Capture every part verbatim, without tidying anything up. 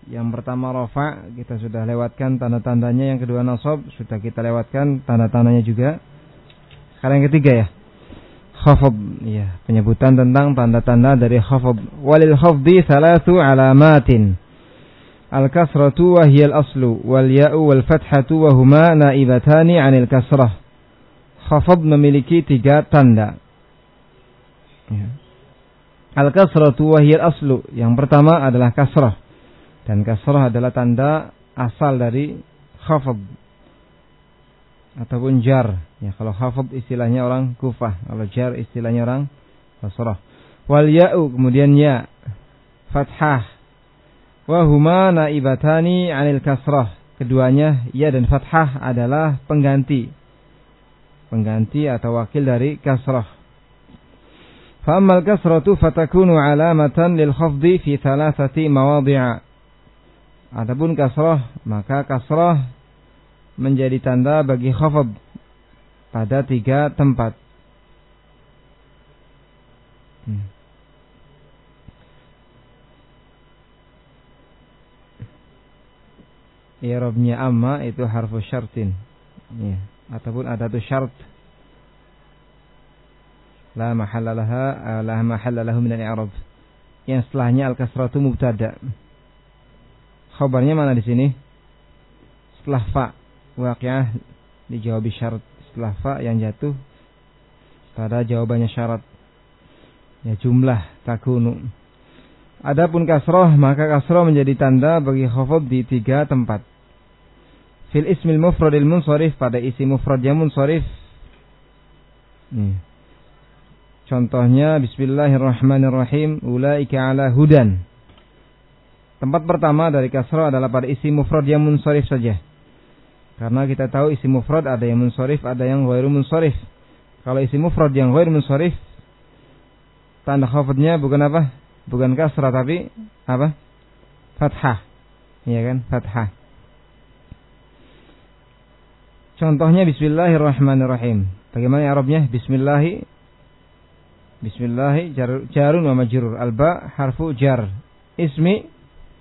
Yang pertama rafa, kita sudah lewatkan tanda-tandanya. Yang kedua nasab, sudah kita lewatkan tanda-tandanya juga. Sekarang yang ketiga ya, khafd, ya, penyebutan tentang tanda-tanda dari khafd. Walil khafdi thalathu alamatin. Al-kasratu wa hiya al-aslu, wal ya'u wal fathatu wa huma naibatani 'anil kasrah. Khafd memiliki tiga tanda. Ya. Al-kasratu wa hiya al-aslu. Yang pertama adalah kasrah. Dan kasrah adalah tanda asal dari khafd ataupun jar. Ya, kalau khafd istilahnya orang Kufah, kalau jar istilahnya orang Basrah. Wal ya'u, kemudian ya, fathah. Wa huma naibatani 'anil kasrah. Keduanya ya dan fathah adalah pengganti. Pengganti atau wakil dari kasrah. Fa'ammal kasratu fatakunu alamatan lil khafdi fi thalathati mawadhi'a. Adapun kasrah, maka kasrah menjadi tanda bagi khafd pada tiga tempat. Hmm. I'rabnya amma itu harfu syartin, ya, ataupun adatu syart. La mahalla laha, la mahalla lahu min al-i'rab. Yang setelahnya al-kasratu mubtada. Khabarnya mana di sini? Setelah fa, waqi'ah dijawab syarat. Setelah fa yang jatuh pada jawabannya syarat. Ya, jumlah takunu. Adapun kasrah, maka kasrah menjadi tanda bagi khafd di tiga tempat. Fil ismil mufradil munsharif, pada isi mufrad yang munsharif. Nih. Contohnya bismillahirrahmanirrahim, ulaika ala hudan. Tempat pertama dari kasrah adalah pada isi mufrad yang munsharif saja. Karena kita tahu isi mufrad ada yang munsharif, ada yang ghairu munsharif. Kalau isi mufrad yang ghairu munsharif, tanda khafdnya bukan apa? Bukan kasrah tapi apa? Fathah. Iya kan? Fathah. Contohnya bismillahirrahmanirrahim. Bagaimana i'rabnya? Bismillahi Bismillahi jar, jarun wa majrur. Al-ba harfu jar. Ismi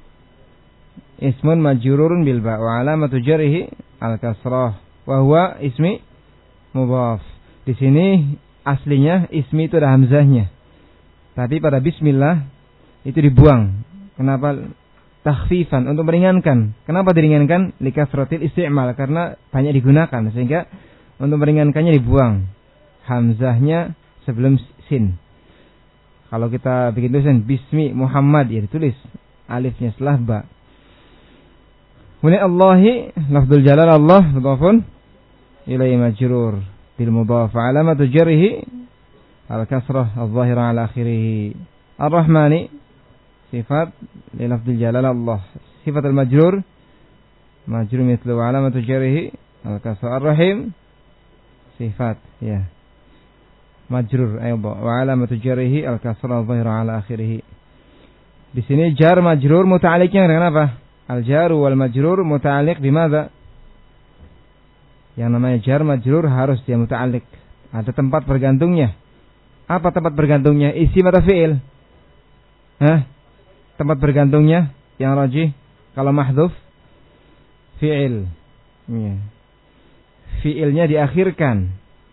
ismun majrurun bil ba wa alamatu jarhi al-kasrah wa huwa ismi mudhaf. Di sini aslinya ismi itu ada hamzahnya. Tapi pada bismillah itu dibuang. Kenapa? Takhfifan, untuk meringankan. Kenapa diringankan? Likasratil isti'mal, karena banyak digunakan, sehingga untuk meringankannya dibuang hamzahnya sebelum sin. Kalau kita bikin tulisan Bismi Muhammad, ya ditulis alifnya setelah ba. Kemudian Allahi, lafzul jalal Allah mudhafun ilaihi majrur bil mudhaf, alamatu jarhi al kasrah adh-dhahira ala akhirih. Ar-Rahmani sifat li lafzul jalal Allah, sifat al majrur majrur mithlu alamatu jarhi al kasrah. Ar-Rahim sifat, ya, majrur ayda wa alamatu jarhi al-kasrah adh-dhahira ala akhirih. Di sini jar majrur muta'alliqnya dengan apa? Al-jar wal majrur muta'alliq bimadza? Yang namanya jar majrur harus dia muta'alliq, ada tempat bergantungnya. Apa tempat bergantungnya? Isim atau fi'il? Hah? Tempat bergantungnya yang rajih kalau mahdhuf fi'il. Ya. Fi'ilnya diakhirkan.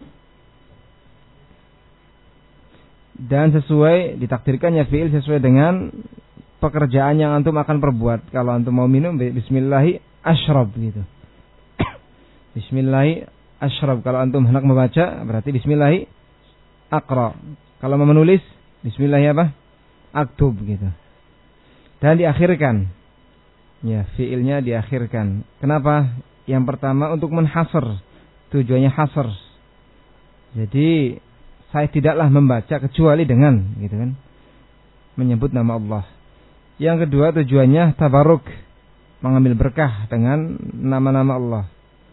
Dan sesuai, ditakdirkannya fi'il sesuai dengan pekerjaan yang antum akan perbuat. Kalau antum mau minum, bismillahi ashrab gitu. Bismillahi ashrab. Kalau antum hendak membaca, berarti bismillahi aqra. Kalau mau menulis, bismillahi apa? Aktub gitu. Dan diakhirkan. Ya, fi'ilnya diakhirkan. Kenapa? Yang pertama untuk menhasr. Tujuannya hasr. Jadi saya tidaklah membaca kecuali dengan, gitu kan, menyebut nama Allah. Yang kedua tujuannya tabaruk, mengambil berkah dengan nama-nama Allah.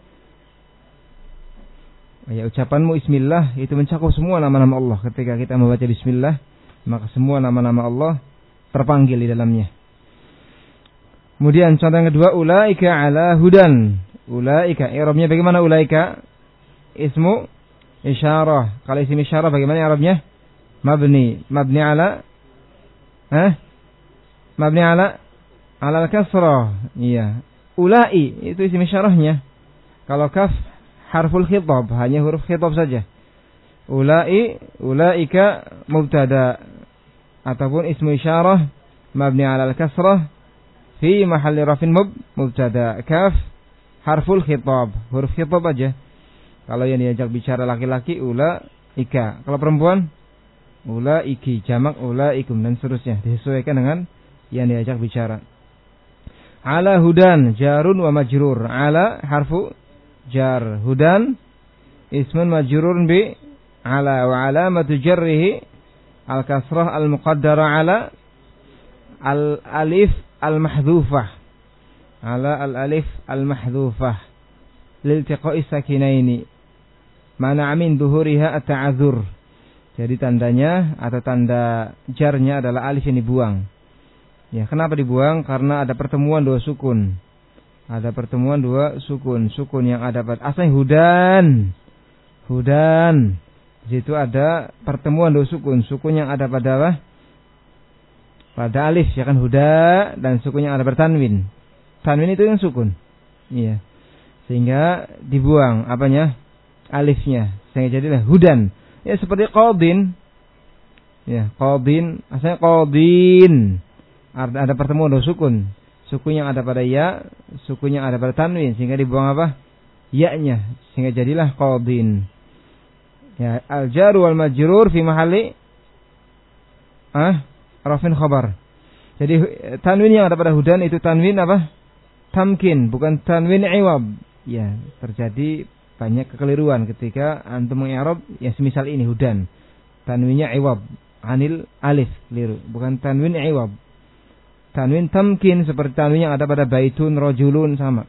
Ya, ucapanmu bismillah itu mencakup semua nama-nama Allah. Ketika kita membaca bismillah, maka semua nama-nama Allah terpanggil di dalamnya. Kemudian contoh yang kedua, ulaika ala hudan. Ulaika, i'rabnya bagaimana ulaika? Ismu isyarah. Kalau isim isyarah bagaimana i'rabnya? Mabni. Mabni ala Hah? Mabni ala alal kasrah. Iya. Ulai itu isim isyarahnya. Kalau kaf harful khitab, hanya huruf khitab saja. Ulai, ulaika mubtada ataupun ismu isyarah mabni alal kasrah fi mahalli rafin mub mubtada. Kaf harful khitab, huruf khitab aja. Kalau yang diajak bicara laki-laki ulaika, kalau perempuan ulaiki, jamak ulaikum dan seterusnya, disesuaikan dengan yang diajak bicara. Ala hudan jarun wa majrur. Ala harfu jar, hudan ismun majrurun bi ala wa alamatu jarrihi al kasrah al muqaddara ala al alif al mahdhufah. Ala al alif al mahdhufah liltiqa'i sakinaini. Mana min duhuriha at-ta'adzur. Jadi tandanya atau tanda jarnya adalah alif yang dibuang. Ya, kenapa dibuang? Karena ada pertemuan dua sukun. Ada pertemuan dua sukun. Sukun yang ada pada asal hudan. Hudan. Di situ ada pertemuan dua sukun. Sukun yang ada pada apa? Pada alif, ya kan, huda, dan sukun yang ada pada tanwin. Tanwin itu yang sukun. Iya. Sehingga dibuang apanya? Alifnya. Sehingga jadilah hudan. Ya seperti qadin. Ya, qadin, asalnya qadin. Ada pertemuan dua sukun. Sukun yang ada pada ya, sukun yang ada pada tanwin, sehingga dibuang apa? Ya-nya, sehingga jadilah qadin. Ya, al-jar wal majrur fi mahalli ah, rafin khabar. Jadi tanwin yang ada pada hudan itu tanwin apa? Tamkin, bukan tanwin iwab. Ya, terjadi banyak kekeliruan ketika antum mengi'rab ya semisal ini hudan. Tanwinnya iwab, anil alif, keliru. Bukan tanwin iwab. Tanwin tamkin seperti tanwin yang ada pada baitun, rajulun, sama.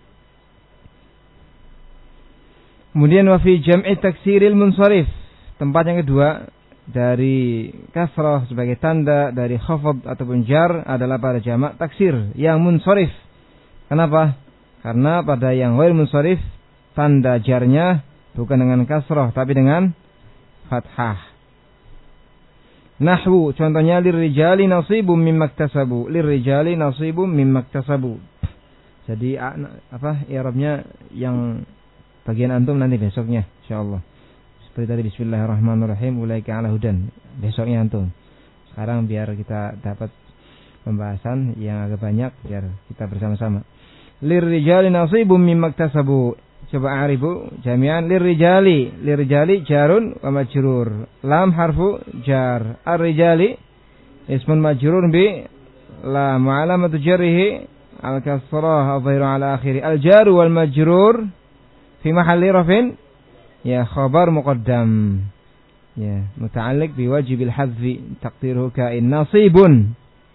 Kemudian wa fi jam'i taksiril munsharif. Tempat yang kedua dari kasrah sebagai tanda dari khafad ataupun jar adalah pada jamak taksir yang munsharif. Kenapa? Karena pada yang ghair munsharif tanda jarnya bukan dengan kasrah tapi dengan fathah. Nahwu contohnya lirrijali nasibum mimma iktasabu. Lirrijali nasibum mimma iktasabu. Jadi apa i'rabnya yang bagian antum nanti besoknya insyaallah. Seperti tadi bismillahirrahmanirrahim ulaika ala hudan. Besoknya antum. Sekarang biar kita dapat pembahasan yang agak banyak biar kita bersama-sama. Lirrijali nasibum mimma iktasabu. Coba aribu jami'an lirrijali. Lirrijali jarun wa majrur. Lam harfu jar. Ar-rijali ismun majrur bi lam wa alamatu jarrihi al-kasrah adh-dhahiru ala akhiri. Al-jaru wal majrur fi mahalli rafin ya khabar muqaddam. Ya, muta'alliq bi wajibil hadfi taqdiruhu ka'in nasibun.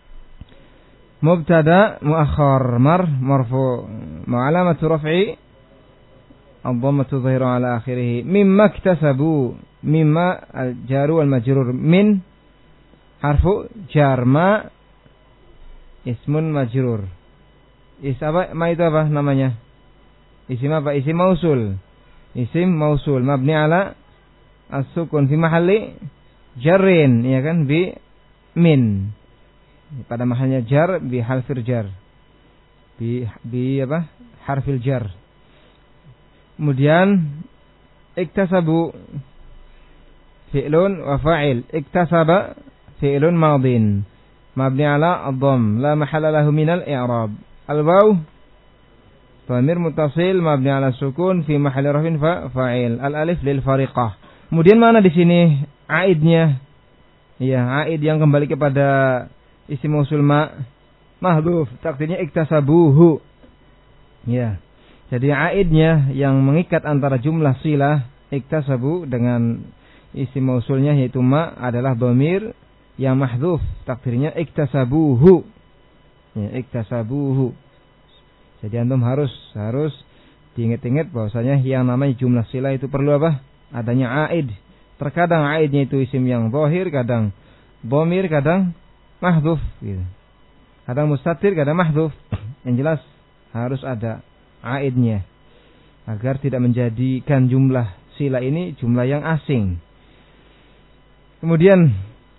Mubtada muakhar mar marfu ma alamatu raf'i ad-dhammatu dhahiru ala akhirih. Mimma iktasabu. Mimma al-jaru wal majrur. Min harfu jar. Ma ismun majrur. Is apa? Ma itu apa namanya? Isim apa? Isim mausul. Isim mausul mabni ala as-sukun fi mahalli jarrin, ya kan, bi min. Pada mahalnya jar bi harfir jar. Bi bi apa? Harfil jar. Kemudian iktasabu fi'lun wa fa'il. Iktasaba fi'lun madin mabni ala ad-dhamm la mahalla lahu minal i'rab. Al-waw dhamir muttasil mabni ala sukun fi mahalli rafin fa fa'il. Al-alif lil fariqah. Kemudian mana di sini aidnya? Ya, aid yang kembali kepada isim mausul ma mahdhuf, takdirnya iktasabuhu. Ya. Jadi aidnya yang mengikat antara jumlah silah iktasabu dengan isim mausulnya yaitu ma adalah dhamir yang mahdhuf, takdirnya iktasabuhu. Ya, iktasabuhu. Jadi antum harus harus diingat-ingat bahwasanya yang namanya jumlah silah itu perlu apa? Adanya aid. Terkadang aidnya itu isim yang zahir, kadang dhamir, kadang mahdhuf gitu. Kadang mustatir, kadang mahdhuf. Yang jelas harus ada aidnya agar tidak menjadikan jumlah sila ini jumlah yang asing. Kemudian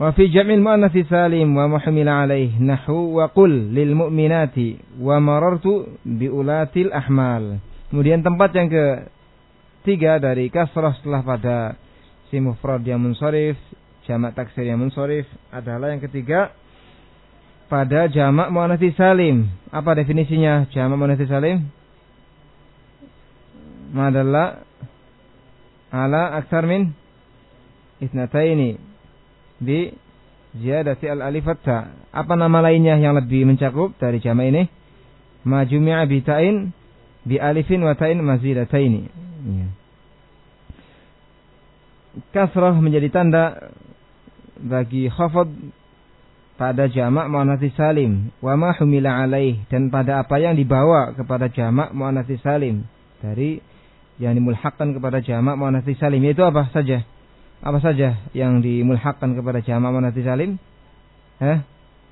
Wa fi jam'il muannats salim wa muhmila alaih nahwu wa qul lil mu'minati wa marartu bi ulatil ahmal. Kemudian tempat yang ketiga dari kasrah setelah pada si mufrad yang munsharif, jamak taksir yang munsharif adalah yang ketiga pada jamak muannats salim. Apa definisinya jamak muannats salim? Madalla ala aktsar min isnataini bi ziyadati al-alif ta. Apa nama lainnya yang lebih mencakup dari jamak ini? Ma jumi'a bi ta'in bi alifin wa ta'in mazidataini. Ya. Kasrah menjadi tanda bagi khafad pada jamak muannats salim wa ma humila alaih, dan pada apa yang dibawa kepada jamak muannats salim dari yang dimulhaqkan kepada jamak muannats salim, yaitu apa saja? Apa saja yang dimulhaqkan kepada jamak muannats salim? Hah?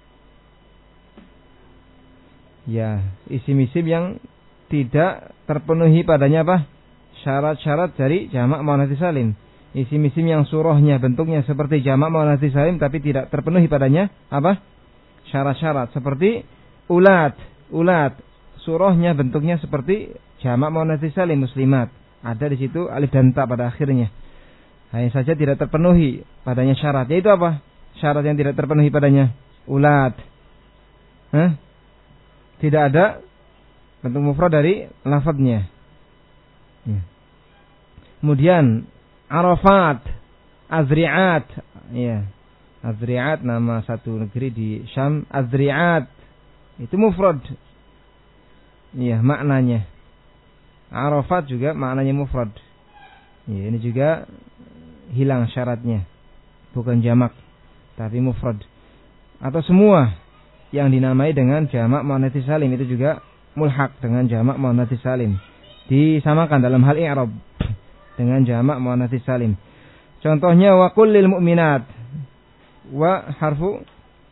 Ya, isim-isim yang tidak terpenuhi padanya apa? Syarat-syarat dari jamak muannats salim. Isim-isim yang surahnya bentuknya seperti jamak muannats salim tapi tidak terpenuhi padanya apa? Syarat-syarat seperti ulat. Ulat surahnya bentuknya seperti jamak muannats salim muslimat. Ada di situ alif dan ta pada akhirnya. Hanya saja tidak terpenuhi padanya syarat. Yaitu apa? Syarat yang tidak terpenuhi padanya ulat. Hah? Tidak ada bentuk mufrad dari lafadznya. Ya. Kemudian Arafat, Azri'at, ya. Azri'at nama satu negeri di Syam, Azri'at itu mufrad. Iya, maknanya. Arafat juga maknanya mufrad. Ya, ini juga hilang syaratnya. Bukan jamak, tapi mufrad. Atau semua yang dinamai dengan jamak muannats salim itu juga mulhaq dengan jamak muannats salim. Disamakan dalam hal i'rab dengan jamak muannats salim. Contohnya wa qul lil mu'minat. Wa harfu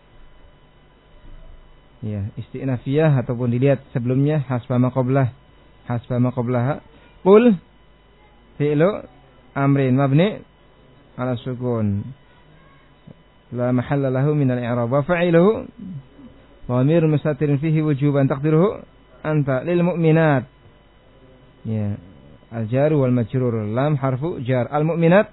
ya istinafiyah ataupun dilihat sebelumnya hasba ma qablah. Hasba ma qablaha. Qul fi'lu amrin mabni ala sukun. La mahalla lahu min al-i'rab wa fa'iluhu dhamir mustatir fihi wujuban taqdiruhu anta lil mu'minat. Ya, al-jar wal majrur, lam harfu jar. Al-mu'minat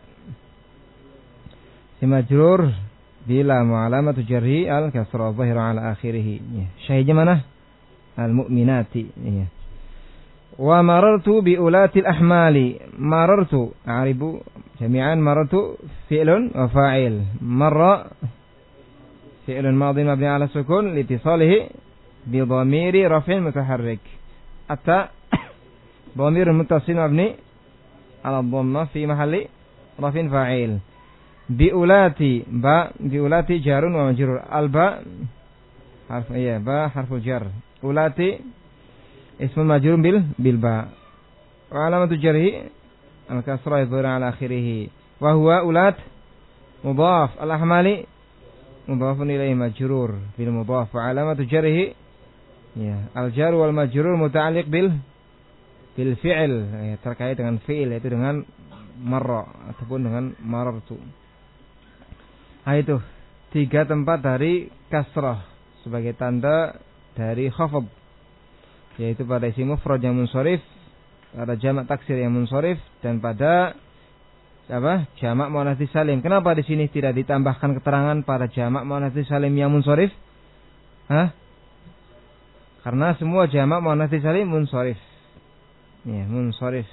si majrur bila mu'alamatu jarri al-kasra dhahira ala akhirih. Ya, syahidnya mana? Al-mu'minati. Ya. Wa marartu bi ulatil ahmali. Marartu a'ribu jami'an. Marartu fi'lun wa fa'il. Marra fi'lun madhi mabni ala sukun litisalihi bi dhamiri raf'in mutaharrik. Atta dhamir muttasil mabni ala dhamma fi mahalli raf'in fa'il. Bi ulati ba bi ulati jarun wa majrur. Al ba harf ya ba harfu jar. Ulati ismun majrur bil bil ba. Wa alamatu jarhi al kasra yadhur ala akhirih. Wa huwa ulat mudhaf al ahmali mudhafun ilayhi majrur bil mudhaf. Wa alamatu jarhi ya al jar wal majrur muta'alliq bil bil fi'il, ya, terkait dengan fi'il yaitu dengan marra ataupun dengan marartu. Nah, itu tiga tempat dari kasrah sebagai tanda dari khafad, yaitu pada isim mufrad yang munsharif, pada jamak taksir yang munsharif, dan pada apa? Jamak muannats salim. Kenapa di sini tidak ditambahkan keterangan pada jamak muannats salim yang munsharif? Hah? Karena semua jamak muannats salim munsharif. Ya, munsharif.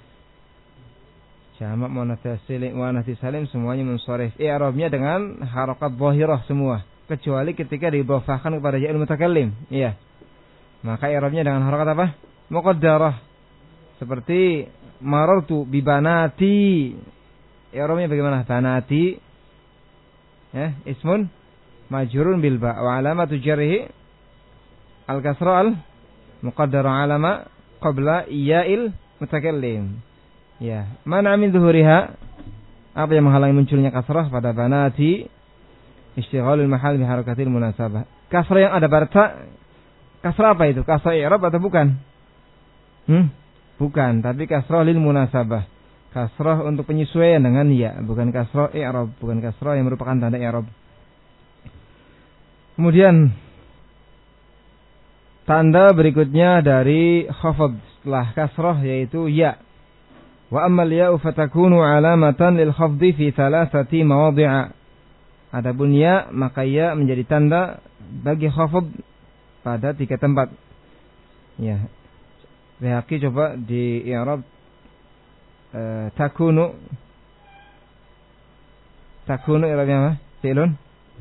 Jamak muannats salim, muannats salim semuanya munsharif. I'rabnya dengan harakat dhahirah semua, kecuali ketika diidhafahkan kepada ja'il mutakallim. Iya. Maka i'rabnya dengan harakat apa? Muqaddarah. Seperti marartu bi banati. I'rabnya bagaimana? Banati. Ya, ismun majrurun bil ba wa alamatu jarhi al-kasra al muqaddara alama qabla iya'il mutakallim. Ya, mana min zuhuriha? Apa yang menghalangi munculnya kasrah pada banati? Istighalul mahal bi harakatil munasabah. Kasrah yang ada pada ta, kasrah apa itu? Kasrah i'rab atau bukan? Hmm? Bukan, tapi kasrah lil munasabah. Kasrah untuk penyesuaian dengan ya, bukan kasrah i'rab, bukan kasrah yang merupakan tanda i'rab. Kemudian tanda berikutnya dari khafad setelah kasrah yaitu ya. Wa ammal ya'u fatakunu alamatan lil khafdi fi thalathati mawadhi'a. Adapun ya maka ya menjadi tanda bagi khafad pada tiga tempat. Ya. Bayhaqi coba di i'rab uh, takunu takunu i'rabnya apa? Fi'lun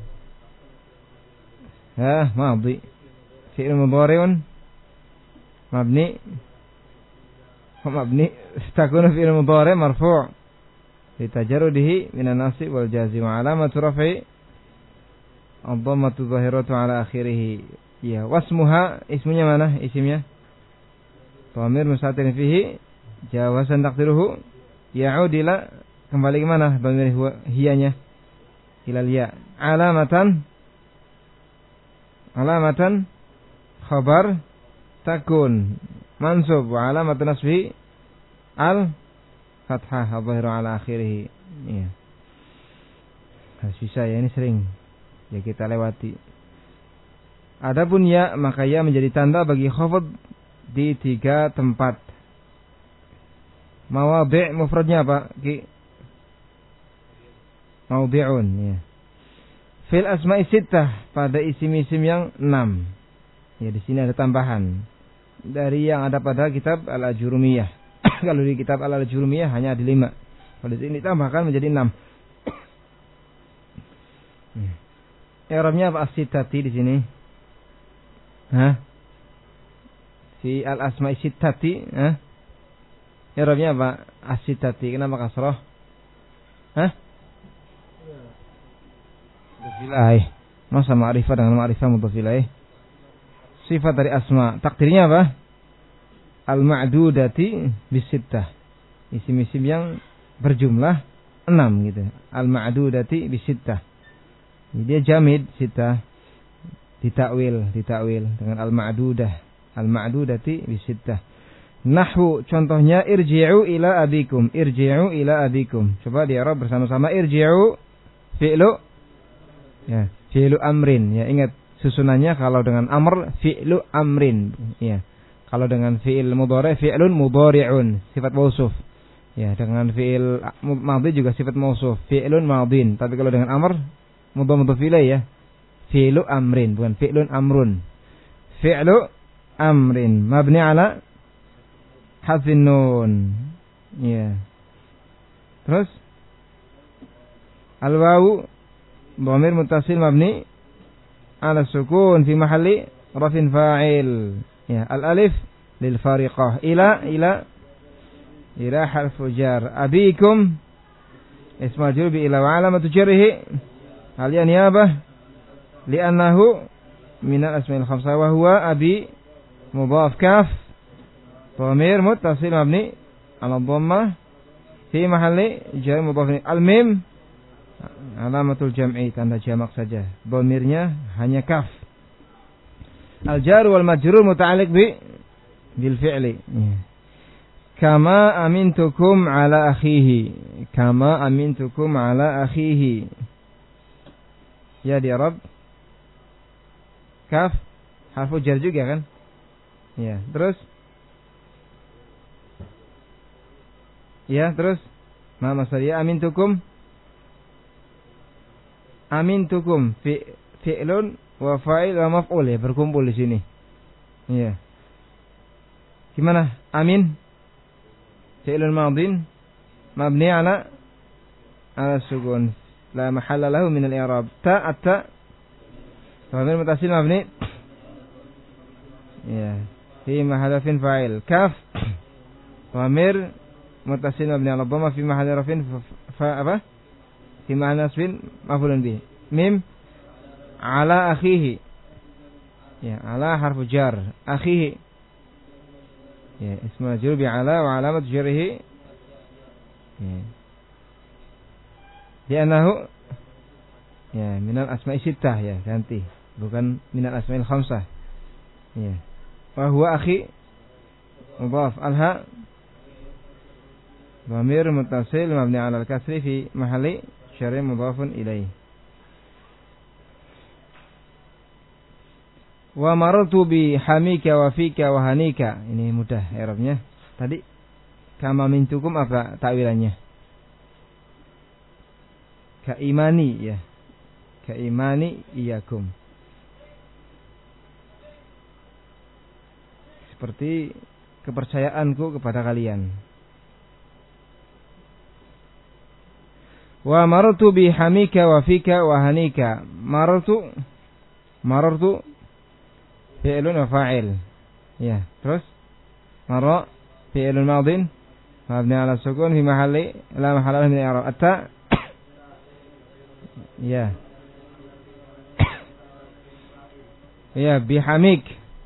ha madhi. Fi'l mudhari'un mabni mabni takunu fi'l mudhari' marfu' litajarrudihi minan nasib wal jazim wa alamatu raf'i ad-dhammatu dhahiratu ala akhirih. Ya, wasmuha ismunya mana? Isimnya dhamir mustatir fihi jawazan taqdiruhu ya'ud ila kembali ke mana dhamir hiyanya ila ya. Alamatan alamatan khabar takun mansub wa alamatun nasbi al fathah adh-dhahiru ala akhirih. Ya. Harus bisa ya, ini sering ya kita lewati. Adapun ya maka ya menjadi tanda bagi khafad di tiga tempat. Mawadhi' mufradnya apa? Ki mawadhi'un ya. Fil asma'i sittah pada isim-isim yang enam. Ya di sini ada tambahan dari yang ada pada kitab Al-Ajurumiyah. Kalau di kitab Al-Ajurumiyah hanya ada lima. Kalau di sini tambahkan menjadi enam. I'rabnya apa as-sittati di sini? Hah? Fi al-asma'i sittati, hah? I'rabnya apa? As-sittati. Kenapa kasrah? Hah? Mudhaf ilaih. Masa ma'rifah dengan ma'rifah mudhaf ilaih? Sifat dari asma. Takdirnya apa? Al-ma'dudati bisittah. Isim-isim yang berjumlah enam gitu. Al-ma'dudati bisittah. Dia jamid sittah. Ditakwil, ditakwil dengan al-ma'dudah. Al-ma'dudati bisittah. Nahwu contohnya irji'u ila abikum. Irji'u ila abikum. Coba di i'rab bersama-sama. Irji'u fi'lu ya, fi'lu amrin. Ya, ingat susunannya kalau dengan amr fi'lu amrin. Ya. Kalau dengan fi'il mudhari' fi'lun mudhari'un, sifat mausuf. Ya, dengan fi'il madhi juga sifat mausuf, fi'lun madhin. Tapi kalau dengan amr mudhaf mudhaf ilaih ya. Fi'lu amrin, bukan fi'lun amrun. Fi'lu amrin mabni ala hadzfin nun. Ya. Terus al-wawu dhamir muttasil mabni ala sukun fi mahalli rafin fa'il. Ya, al-alif lil fariqah. Ila ila ila harfu jar. Abikum ismu majrur bi ila wa alamatu jarrihi hal ya niyabah li'annahu min al-asma'il khamsah wa huwa abi mudhaf kaf dhamir muttasil mabni ala dhammah fi mahalli jar mudhaf. Al-mim alamatul jam'i, tanda jamak saja. Dhamirnya hanya kaf. Al-jar wal majrur muta'alliq bi bil fi'li. Kama amintukum ala akhihi. Kama amintukum ala akhihi. Ya di Arab. Kaf harfu jar juga kan? Ya, terus ya, terus ma masariya amintukum. Amintukum fi fi'lun wa fa'il wa maf'ul ya, berkumpul di sini. Iya. Gimana? Amin fi'lun madhin mabni ala ala sukun la mahalla lahu min al-i'rab. Ta atta dhamir muttasil mabni ya fi mahallin fa'il. Kaf dhamir muttasil mabni ala dhamma fi mahalli rafin fa apa? Fi mahall nasbin maf'ulun bih. Mim ala akhihi. Ya, ala harfu jar. Akhihi. Ya, ismu majrur bi ala wa alamat jarrihi. Ya. Li'annahu ya minal asma'i sittah ya, ganti. Bukan minal asma'il khamsah. Ya. Wa huwa akhi mudhaf alha dhamir muttasil mabni ala al-kasri fi mahalli syar'i mudhafun ilaih. Wa marartu bi hamika wa fika wa hanika. Ini mudah i'rabnya. Tadi kama mintukum apa takwilannya? Ka imani ya. Ka imani iyakum. Seperti kepercayaanku kepada kalian. Wa marartu bi hamika wa fika wa hanika. Marartu marartu fi'lun wa fa'il. Ya, terus marra fi'lun madin mabni 'ala sukun fi mahalli la mahalla lahu min i'rab. Atta ya. Ya, bi hamik.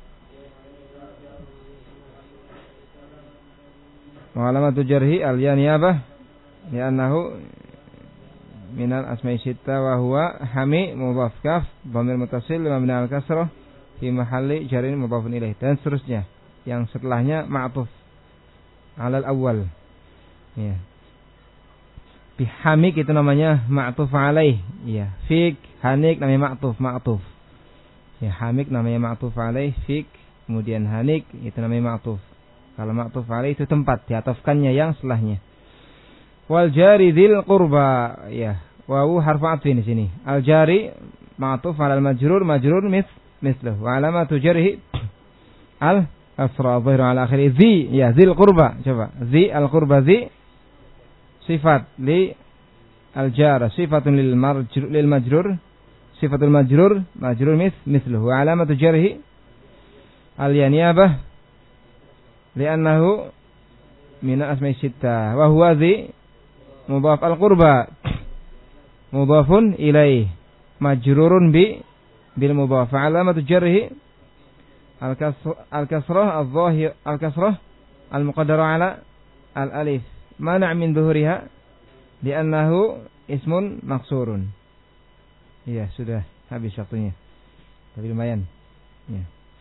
Wa alamatu jarhi al-ya niyabah li'annahu minal asma'i sitta wa huwa hami mudhaf kaf dhamir muttasil mabni al kasrah fi mahalli jarin mudhafun ilaih dan seterusnya yang setelahnya ma'tuf alal awal ya. Bihamik itu namanya ma'tuf alaih ya. Fik hanik namanya ma'tuf ma'tuf ya. Hamik namanya ma'tuf alaih, fik kemudian hanik itu namanya ma'tuf. Kalau ma'tuf alaih itu tempat diatofkannya yang setelahnya. Wal jari dzil qurba ya. Wawu harfu atfin di sini. Al jari ma'tuf 'ala al majrur majrur mis misluhu. Wa alamatu jarhi al asra dhahir 'ala akhir zi ya dzil qurba. Coba. Zi al qurba zi sifat li al jar sifatun lil marjur lil majrur sifatul majrur majrur mis misluhu. Wa alamatu jarhi al yaniyabah li'annahu min asma'i sittah wa huwa zi mudhaf al-qurba mudhafun ilaih majrurun bi bil mudhaf. Alamatu jarhi al-kasrah al-zahir al-kasrah al-muqaddara ala al-alif mana' min dhuhuriha li'annahu ismun maqsurun. Iya, sudah habis waktunya. Tapi lumayan. Ya.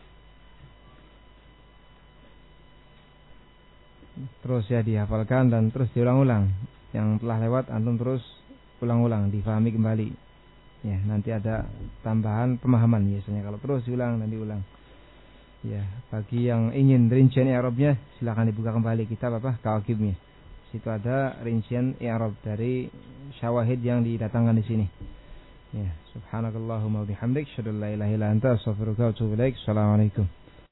Terus ya dihafalkan dan terus diulang-ulang. Yang telah lewat antum terus ulang-ulang, difahami kembali. Ya, nanti ada tambahan pemahaman biasanya kalau terus diulang dan diulang. Ya, bagi yang ingin rincian i'rabnya silakan dibuka kembali kitab apa? Kawakibnya. Situ ada rincian i'rab dari syawahid yang didatangkan di sini. Ya, subhanakallahumma wa bihamdik, asyhadu an la ilaha illa anta, astaghfiruka wa atubu ilaik. Assalamualaikum.